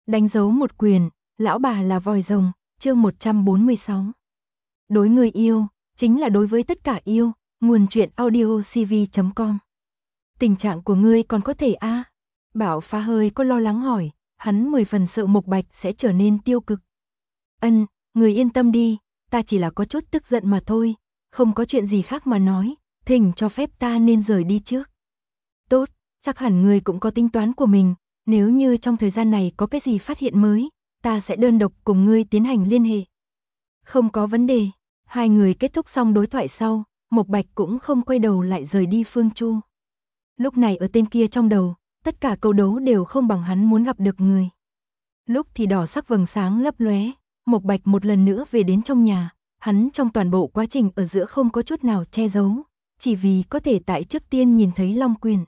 Đánh dấu một quyền, lão bà là vòi rồng, chương 146. Đối người yêu, chính là đối với tất cả yêu, nguồn truyện audio cv.com. Tình trạng của ngươi còn có thể a? Bảo Phá hơi có lo lắng hỏi, hắn 10 phần sợ Mộc Bạch sẽ trở nên tiêu cực. Người yên tâm đi, ta chỉ là có chút tức giận mà thôi, không có chuyện gì khác mà nói, thỉnh cho phép ta nên rời đi trước. Tốt, chắc hẳn ngươi cũng có tính toán của mình, nếu như trong thời gian này có cái gì phát hiện mới, ta sẽ đơn độc cùng ngươi tiến hành liên hệ. Không có vấn đề, hai người kết thúc xong đối thoại sau, Mộc Bạch cũng không quay đầu lại rời đi Phương Chu. Lúc này ở tên kia trong đầu, tất cả câu đấu đều không bằng hắn muốn gặp được người. Lúc thì đỏ sắc vầng sáng lấp lóe, Mộc Bạch một lần nữa về đến trong nhà, hắn trong toàn bộ quá trình ở giữa không có chút nào che giấu, chỉ vì có thể tại trước tiên nhìn thấy Long Quyền.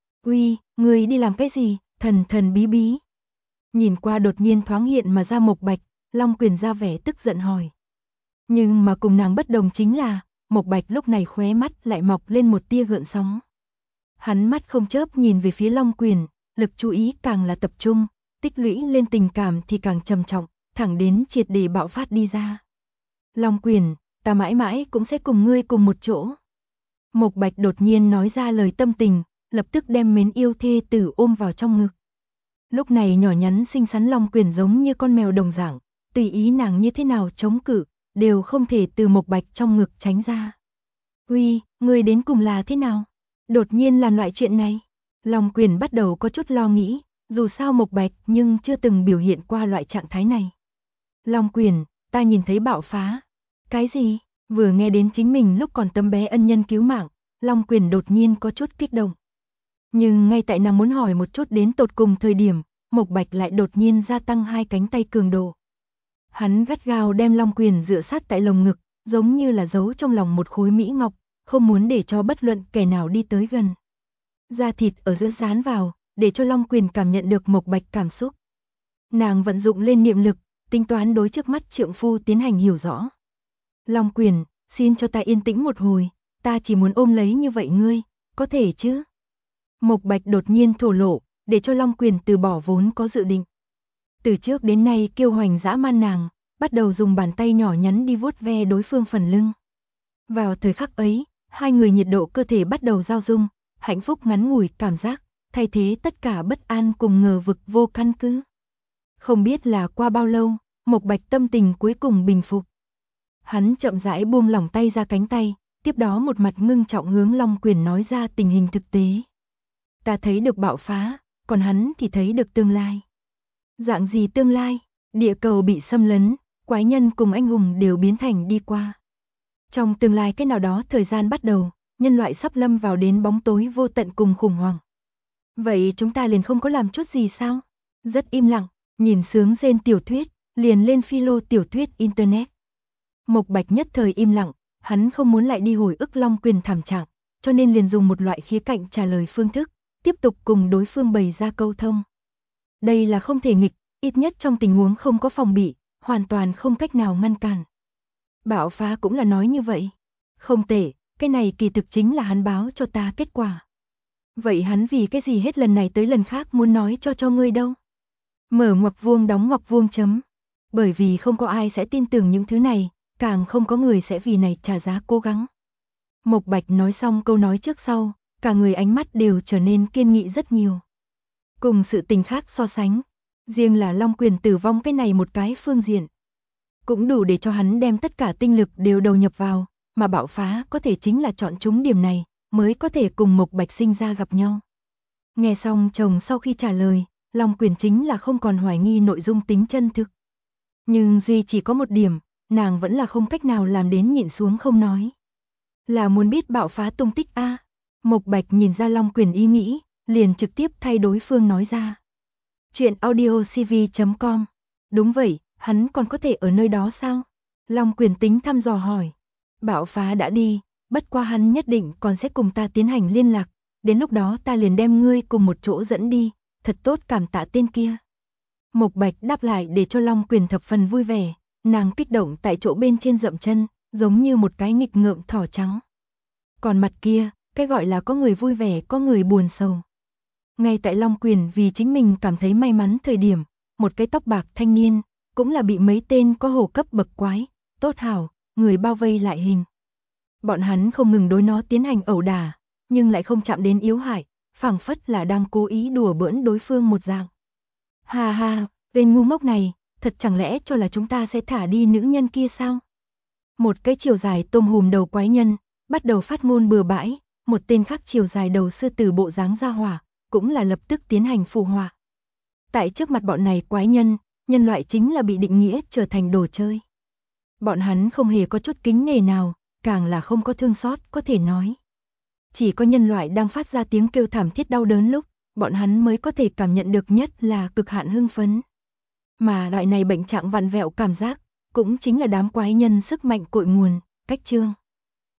Uy, ngươi đi làm cái gì, thần thần bí bí. Nhìn qua đột nhiên thoáng hiện mà ra Mộc Bạch, Long Quyền ra vẻ tức giận hỏi. Nhưng mà cùng nàng bất đồng chính là, Mộc Bạch lúc này khóe mắt lại mọc lên một tia gợn sóng. Hắn mắt không chớp nhìn về phía Long Quyền, lực chú ý càng là tập trung, tích lũy lên tình cảm thì càng trầm trọng, thẳng đến triệt để bạo phát đi ra. Long Quyền, ta mãi mãi cũng sẽ cùng ngươi cùng một chỗ. Mộc Bạch đột nhiên nói ra lời tâm tình, lập tức đem mến yêu thê tử ôm vào trong ngực. Lúc này nhỏ nhắn xinh xắn Long Quyền giống như con mèo đồng dạng, tùy ý nàng như thế nào chống cự, đều không thể từ Mộc Bạch trong ngực tránh ra. Uy, ngươi đến cùng là thế nào? Đột nhiên làm loại chuyện này. Long Quyền bắt đầu có chút lo nghĩ, dù sao Mộc Bạch nhưng chưa từng biểu hiện qua loại trạng thái này. Long Quyền, ta nhìn thấy Bạo Phá. Cái gì? Vừa nghe đến chính mình lúc còn tấm bé ân nhân cứu mạng, Long Quyền đột nhiên có chút kích động. Nhưng ngay tại nàng muốn hỏi một chút đến tột cùng thời điểm, Mộc Bạch lại đột nhiên gia tăng hai cánh tay cường độ. Hắn gắt gao đem Long Quyền dựa sát tại lồng ngực, giống như là giấu trong lòng một khối mỹ ngọc, không muốn để cho bất luận kẻ nào đi tới gần. Da thịt ở giữa dán vào, để cho Long Quyền cảm nhận được Mộc Bạch cảm xúc. Nàng vận dụng lên niệm lực, tính toán đối trước mắt trượng phu tiến hành hiểu rõ. Long Quyền, xin cho ta yên tĩnh một hồi, ta chỉ muốn ôm lấy như vậy ngươi, có thể chứ? Mộc Bạch đột nhiên thổ lộ, để cho Long Quyền từ bỏ vốn có dự định. Từ trước đến nay kiêu hoành dã man nàng, bắt đầu dùng bàn tay nhỏ nhắn đi vuốt ve đối phương phần lưng. Vào thời khắc ấy, hai người nhiệt độ cơ thể bắt đầu giao dung, hạnh phúc ngắn ngủi cảm giác, thay thế tất cả bất an cùng ngờ vực vô căn cứ. Không biết là qua bao lâu, Mộc Bạch tâm tình cuối cùng bình phục. Hắn chậm rãi buông lỏng tay ra cánh tay, tiếp đó một mặt ngưng trọng hướng Long Quyền nói ra tình hình thực tế. Ta thấy được Bạo Phá, còn hắn thì thấy được tương lai. Dạng gì tương lai? Địa cầu bị xâm lấn, quái nhân cùng anh hùng đều biến thành đi qua. Trong tương lai cái nào đó thời gian bắt đầu, nhân loại sắp lâm vào đến bóng tối vô tận cùng khủng hoảng. Vậy chúng ta liền không có làm chút gì sao? Rất im lặng, nhìn sướng rên tiểu thuyết, liền lên philo tiểu thuyết internet. Mộc Bạch nhất thời im lặng, hắn không muốn lại đi hồi ức Long Quyền thảm trạng, cho nên liền dùng một loại khía cạnh trả lời phương thức, tiếp tục cùng đối phương bày ra câu thông. Đây là không thể nghịch, ít nhất trong tình huống không có phòng bị, hoàn toàn không cách nào ngăn cản. Bạo Phá cũng là nói như vậy. Không tệ, cái này kỳ thực chính là hắn báo cho ta kết quả. Vậy hắn vì cái gì hết lần này tới lần khác muốn nói cho ngươi đâu? Mở ngoặc vuông đóng ngoặc vuông chấm. Bởi vì không có ai sẽ tin tưởng những thứ này, càng không có người sẽ vì này trả giá cố gắng. Mộc Bạch nói xong câu nói trước sau, cả người ánh mắt đều trở nên kiên nghị rất nhiều. Cùng sự tình khác so sánh, riêng là Long Quyền tử vong cái này một cái phương diện, cũng đủ để cho hắn đem tất cả tinh lực đều đầu nhập vào, mà Bạo Phá có thể chính là chọn trúng điểm này, mới có thể cùng Mộc Bạch sinh ra gặp nhau. Nghe xong chồng sau khi trả lời, Long Quyền chính là không còn hoài nghi nội dung tính chân thực. Nhưng duy chỉ có một điểm, nàng vẫn là không cách nào làm đến nhịn xuống không nói. Là muốn biết Bạo Phá tung tích a? Mộc Bạch nhìn ra Long Quyền ý nghĩ, liền trực tiếp thay đối phương nói ra. Chuyện audio cv.com. Đúng vậy, hắn còn có thể ở nơi đó sao? Long Quyền tính thăm dò hỏi. Bạo Phá đã đi, bất qua hắn nhất định còn sẽ cùng ta tiến hành liên lạc, đến lúc đó ta liền đem ngươi cùng một chỗ dẫn đi, thật tốt cảm tạ tên kia. Mộc Bạch đáp lại để cho Long Quyền thập phần vui vẻ, nàng kích động tại chỗ bên trên dậm chân, giống như một cái nghịch ngợm thỏ trắng. Còn mặt kia, cái gọi là có người vui vẻ có người buồn sầu. Ngay tại Long Quyền vì chính mình cảm thấy may mắn thời điểm, một cái tóc bạc thanh niên, cũng là bị mấy tên có hổ cấp bậc quái, tốt hảo, người bao vây lại hình. Bọn hắn không ngừng đối nó tiến hành ẩu đả, nhưng lại không chạm đến yếu hại, phảng phất là đang cố ý đùa bỡn đối phương một dạng. Ha ha, tên ngu ngốc này, thật chẳng lẽ cho là chúng ta sẽ thả đi nữ nhân kia sao? Một cái chiều dài tôm hùm đầu quái nhân, bắt đầu phát ngôn bừa bãi, một tên khác chiều dài đầu sư tử bộ dáng ra hỏa, cũng là lập tức tiến hành phụ họa. Tại trước mặt bọn này quái nhân, nhân loại chính là bị định nghĩa trở thành đồ chơi. Bọn hắn không hề có chút kính nể nào, càng là không có thương xót có thể nói. Chỉ có nhân loại đang phát ra tiếng kêu thảm thiết đau đớn lúc, bọn hắn mới có thể cảm nhận được nhất là cực hạn hưng phấn. Mà loại này bệnh trạng vặn vẹo cảm giác, cũng chính là đám quái nhân sức mạnh cội nguồn, cách chương.